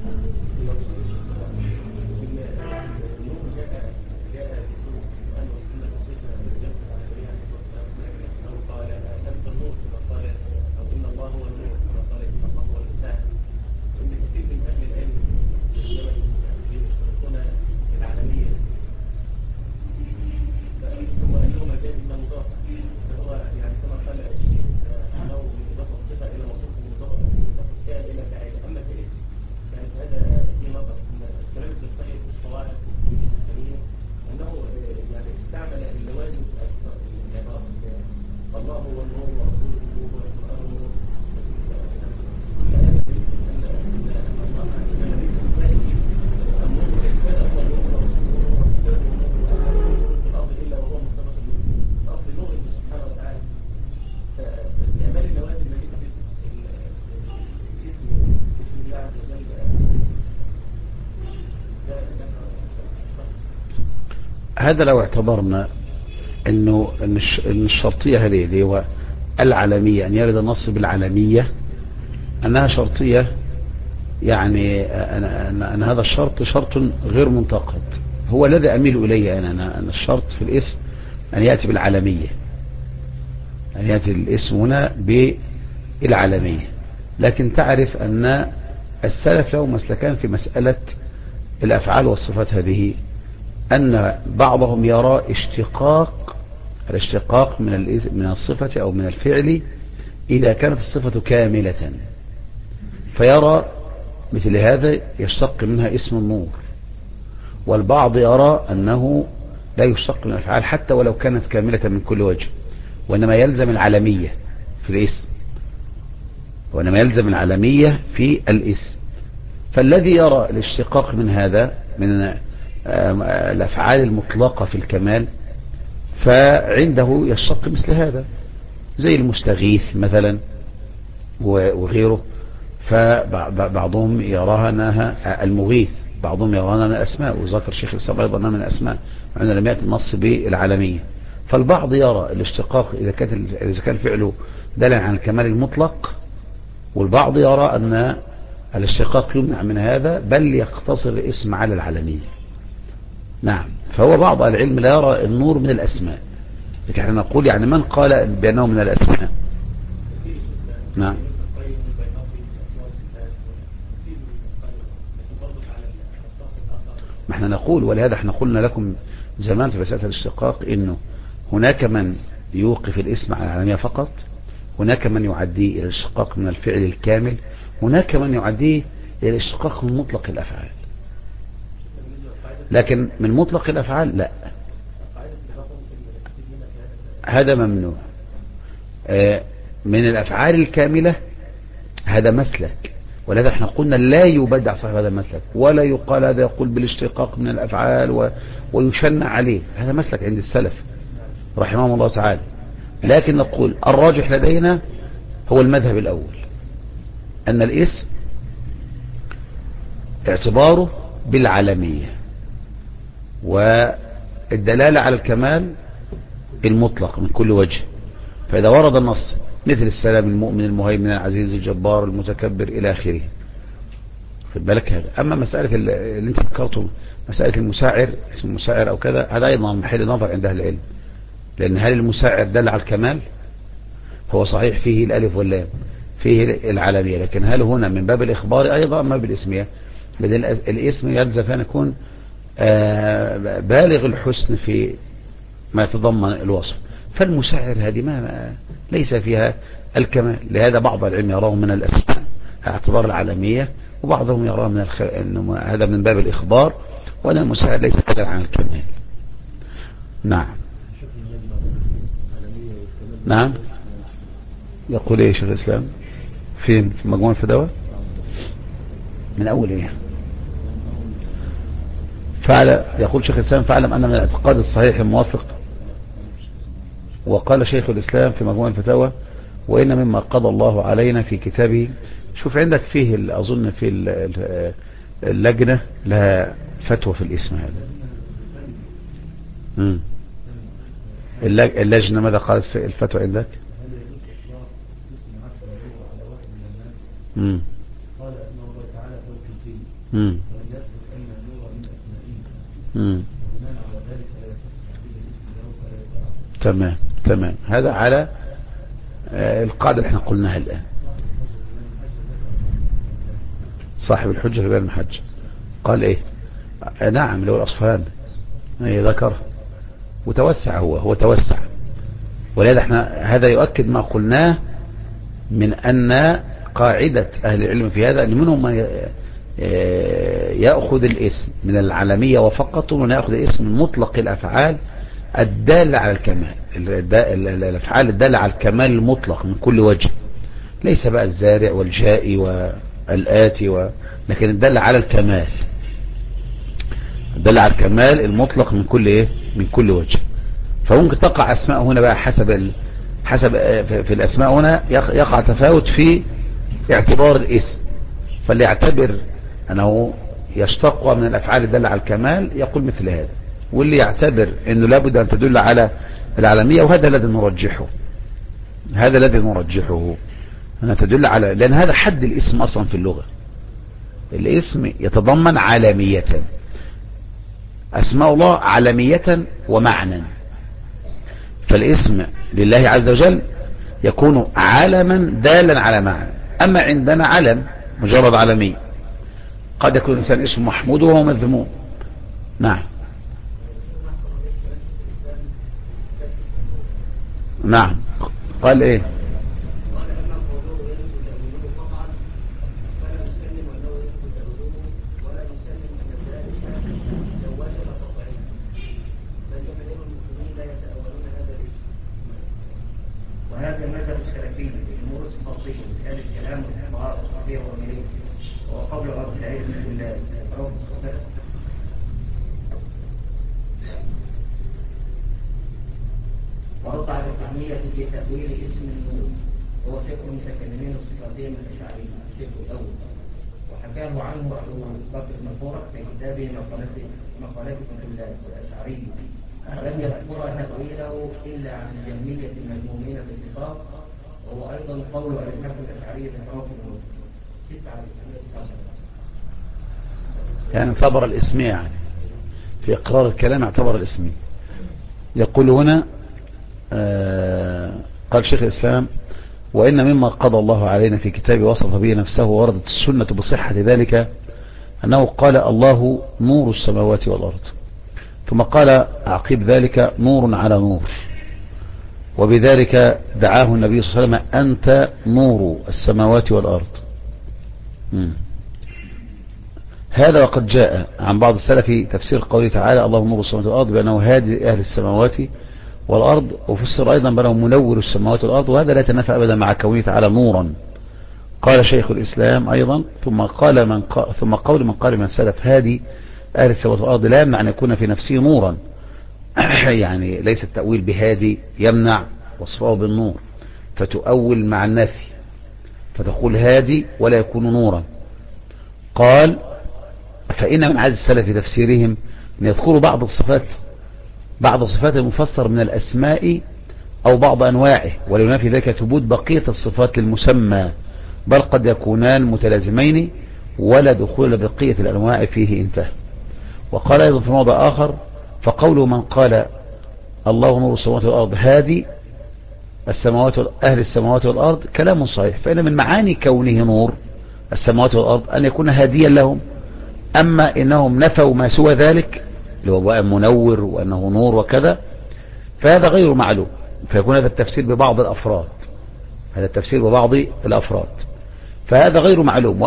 هذا لو اعتبرنا ان الشرطية هذه اللي هو العالمية ان يرد النص بالعالمية انها شرطية يعني ان هذا الشرط شرط غير منتقد. هو الذي اميل اليه ان الشرط في الاسم ان يأتي بالعالمية ان يأتي الاسم هنا بالعالمية. لكن تعرف ان السلف له مسلكان في مسألة الافعال والصفات هذه أن بعضهم يرى الاشتقاق من الصفة أو من الفعل إذا كانت الصفة كاملة فيرى مثل هذا يشتق منها اسم النور. والبعض يرى أنه لا يشتق من الأفعال حتى ولو كانت كاملة من كل وجه وإنما يلزم العالمية في الاسم في الاسم. فالذي يرى الاشتقاق من هذا من الأفعال المطلقة في الكمال فعنده يشتق مثل هذا زي المستغيث مثلا وغيره. فبعضهم يراها أنها المغيث بعضهم يراها أنها أسماء وذكر الشيخ الإسلام أيضا أنها من أسماء معنى لم يأتي النص بالعالمية. فالبعض يرى الاشتقاق إذا كان فعله دالا عن الكمال المطلق، والبعض يرى أن الاشتقاق يمنع من هذا بل يقتصر الاسم على العلمية. نعم. فهو بعض العلم لا يرى النور من الأسماء، لكن احنا نقول يعني من قال بأنه من الأسماء. نعم. ما احنا نقول، ولهذا احنا قلنا لكم زمان في مسألة الاشتقاق انه هناك من يوقف الاسم على العلمية فقط، هناك من يعديه الى الاشتقاق من الفعل الكامل، هناك من يعديه الى الاشتقاق من مطلق الافعال. لكن من مطلق الافعال لا، هذا ممنوع. من الافعال الكاملة هذا مسلك، ولهذا احنا قلنا لا يبدع صاحب هذا المسلك، ولا يقال هذا يقول بالاشتقاق من الافعال ويشنع عليه. هذا مسلك عند السلف رحمهم الله تعالى. لكن نقول الراجح لدينا هو المذهب الاول، ان الاسم اعتباره بالعلمية والدلالة على الكمال المطلق من كل وجه. فإذا ورد النص مثل السلام، المؤمن، المهيمن، العزيز، الجبار، المتكبر إلى آخره، خد بالك هذا. أما مسألة اللي انت ذكرته، مسألة المساعر، اسم المساعر أو كذا، هذا أيضا محل نظر عند أهل العلم، لأن هل المساعر دل على الكمال؟ هو صحيح فيه الألف واللام، فيه العلمية، لكن هل هنا من باب الإخبار أيضا ما بالاسمية؟ لأن الاسم يلزم أن يكون بالغ الحسن في ما يتضمن الوصف. فالمساعر هذه ما ليس فيها الكمال، لهذا بعض العلم يراه من الأسماء اعتبار العالمية، وبعضهم يراه من إنه هذا من باب الإخبار، وأن المساعر ليس قادر عن الكمال. نعم. نعم. يقول ايه شيخ الإسلام؟ فين؟ في مجموعة الفتاوى؟ من أول ايه؟ يقول شيخ الإسلام: فاعلم أن من الاعتقاد الصحيح الموافق. وقال شيخ الإسلام في مجموعة الفتاوى: وإن مما قضى الله علينا في كتابه. شوف عندك فيه أظن في اللجنة لها فتوى في الاسم هذا. اللجنة ماذا قالت في الفتوى عندك؟ قال أن الله تعالى توقيفي ويثبت أن النور من أسمائه وبناء على ذلك لا يصح تحديد الاسم له فلا يتعرف. تمام. هذا على القاعدة اللي احنا قلناها الآن. صاحب الحجة في بيان المحجة قال ايه؟ نعم، لو الأصفهان ذكر وتوسع، هو توسع. ولذا احنا هذا يؤكد ما قلناه من أن قاعدة أهل العلم في هذا أن منهم من يأخذ الاسم من العالمية وفقط، ومن يأخذ الاسم من مطلق الأفعال الدالة على الكمال، الأفعال الدالة على الكمال المطلق من كل وجه، ليس بقى الزارع والجائي والآتي لكن الدالة على الكمال، الدالة على الكمال المطلق من كل وجه. فممكن تقع أسماء هنا بقى حسب في الأسماء هنا يقع تفاوت في اعتبار الاسم. فاللي يعتبر أنه يشتق من الأفعال الدالة على الكمال يقول مثل هذا، واللي يعتبر أنه لابد أن تدل على العالمية، وهذا الذي نرجحه، أنها تدل على، لأن هذا حد الاسم أصلا في اللغة. الاسم يتضمن عالمية، أسماء الله عالمية ومعنى. فالاسم لله عز وجل يكون علما دالا على معنى. أما عندنا علم مجرد عالمي، قد يكون الإنسان اسم محمود وهو مذموم. نعم. قال ايه؟ وهذا مذهب السلفي في امور التفاصيل هذا الكلام والعبارات الصحيحه والمليئه وقبل عرض العلم بالله رب الصفات. ورد على التهمية في تأويل اسم النور هو فكر المتكلمين الصفاتيين الأشاعرة الفكر الأول، وحكاه عنه أبو بكر المفورق في كتابه مقالات في الله الأشاعري ولم يذكرها تأويله إلا عن جهمية المذمومين بالاتفاق، وهو أيضا قول الإمام الأشعري رحمه الله. يعني اعتبر الاسمية، يعني في إقرار الكلام اعتبر الاسمية. يقول هنا قال شيخ الإسلام: وإن مما قضى الله علينا في كتابه وصف به نفسه وردت السنة بصحة ذلك أنه قال: الله نور السماوات والأرض، ثم قال عقيب ذلك: نور على نور، وبذلك دعاه النبي صلى الله عليه وسلم: أنت نور السماوات والأرض. هذا وقد جاء عن بعض السلف تفسير قوله تعالى: الله نور السماوات والأرض بأنه هادي أهل السماوات والأرض، وفسر أيضا بأنه منور السماوات والأرض، وهذا لا يتنافى أبدا مع كونه تعالى نورا. قال شيخ الإسلام أيضا: ثم قول من قال من سلف هادي أهل السماوات والأرض لا يمنع أن يكون في نفسه نورا يعني ليس التأويل بهادي يمنع وصفه بالنور، فتؤول مع النفي فتقول هادي ولا يكون نورا. قال: فإن من عاجز السلف في تفسيرهم أن يذكروا بعض الصفات المفسر من الأسماء أو بعض أنواعه، ولا ينافي ذلك ثبوت بقية الصفات للمسمى، بل قد يكونان متلازمين ولا دخول بقية الأنواع فيه انتهى. وقال أيضا في موضع آخر: فقول من قال الله نور السماوات والأرض هادي أهل السماوات والأرض كلام صحيح، فإن من معاني كونه نور السماوات والأرض أن يكون هاديا لهم، أما إنهم نفوا ما سوى ذلك اللي هو بقى منور وأنه نور وكذا، فهذا غير معلوم، فيكون هذا التفسير ببعض الأفراد، فهذا غير معلوم.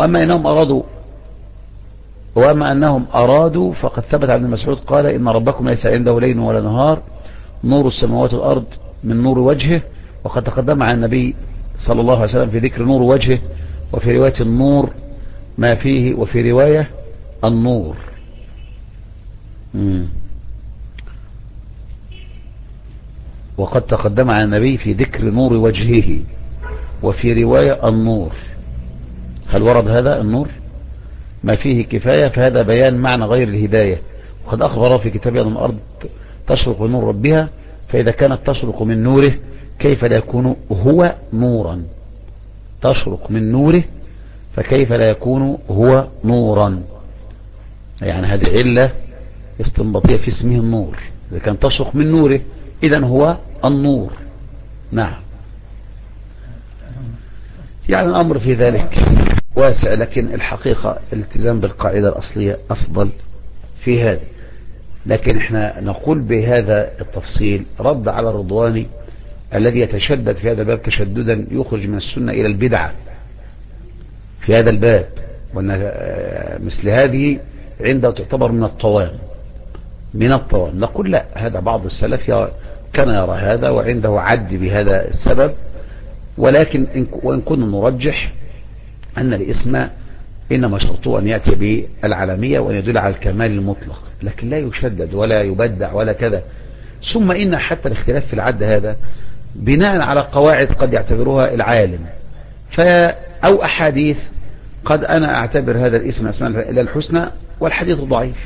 وأما أنهم أرادوا فقد ثبت عن ابن مسعود قال: إن ربكم ليس عنده ليل ولا نهار، نور السماوات والأرض من نور وجهه. وقد تقدم عن النبي صلى الله عليه وسلم في ذكر نور وجهه، وفي رواية النور ما فيه، وفي رواية النور. وقد تقدم عن النبي في ذكر نور وجهه، وفي رواية النور. هل ورد هذا النور ما فيه كفاية؟ فهذا بيان معنى غير الهداية. وقد أخبر في كتابه أن الأرض تشرق من نور ربها، فإذا كانت تشرق من نوره كيف لا يكون هو نورا؟ تشرق من نوره فكيف لا يكون هو نورا؟ يعني هذه علة استنباطية في اسمه النور، إذا كان تشرق من نوره إذن هو النور. نعم، يعني الأمر في ذلك واسع، لكن الحقيقة الالتزام بالقاعدة الأصلية أفضل في هذا. لكن احنا نقول بهذا التفصيل رد على الرضواني الذي يتشدد في هذا الباب تشددا يخرج من السنة إلى البدعة في هذا الباب، وأن مثل هذه عنده تعتبر من الطوام. نقول لا، هذا بعض السلف كان يرى هذا وعنده عد بهذا السبب، ولكن وإن كنا نرجح أن الاسم إنما شرطه أن يأتي بالعالمية وأن يدل على الكمال المطلق، لكن لا يشدد ولا يبدع ولا كذا. ثم إن حتى الاختلاف في العد هذا بناء على قواعد قد يعتبرها العالم أو أحاديث، قد أنا أعتبر هذا الاسم أسماء الله الحسنى والحديث ضعيف.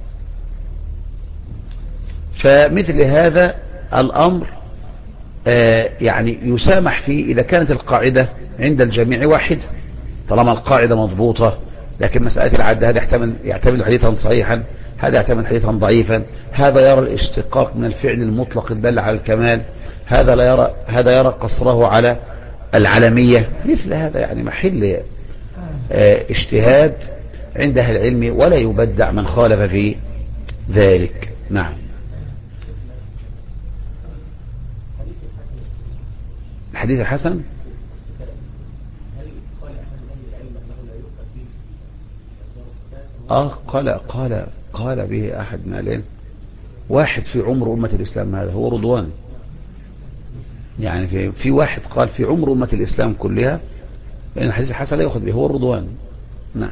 فمثل هذا الأمر يعني يسامح فيه إذا كانت القاعدة عند الجميع واحدة، طالما القاعدة مضبوطة. لكن مسألة العد هذا يعتمد حديثا صحيحا، هذا يعتمد حديثا ضعيفا، هذا يرى الاشتقاق من الفعل المطلق الدل على الكمال، هذا يرى قصره على العالمية. مثل هذا يعني محل اجتهاد عند أهل العلم، ولا يبدع من خالف في ذلك. نعم. الحديث الحسن قال به أحد مالين واحد في عمر أمة الإسلام، هذا هو رضوان. يعني في واحد قال في عمر أمة الإسلام كلها لأن الحديث الحسن لا يأخذ به، هو الرضوان. نعم.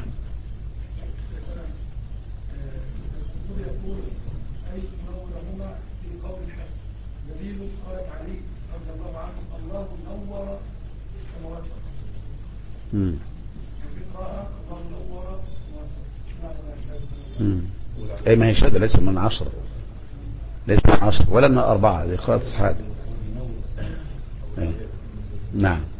أي ما هي شهادة ليس من 10، ليس من 10 ولا من 4 لقراءة الصحابي. نعم.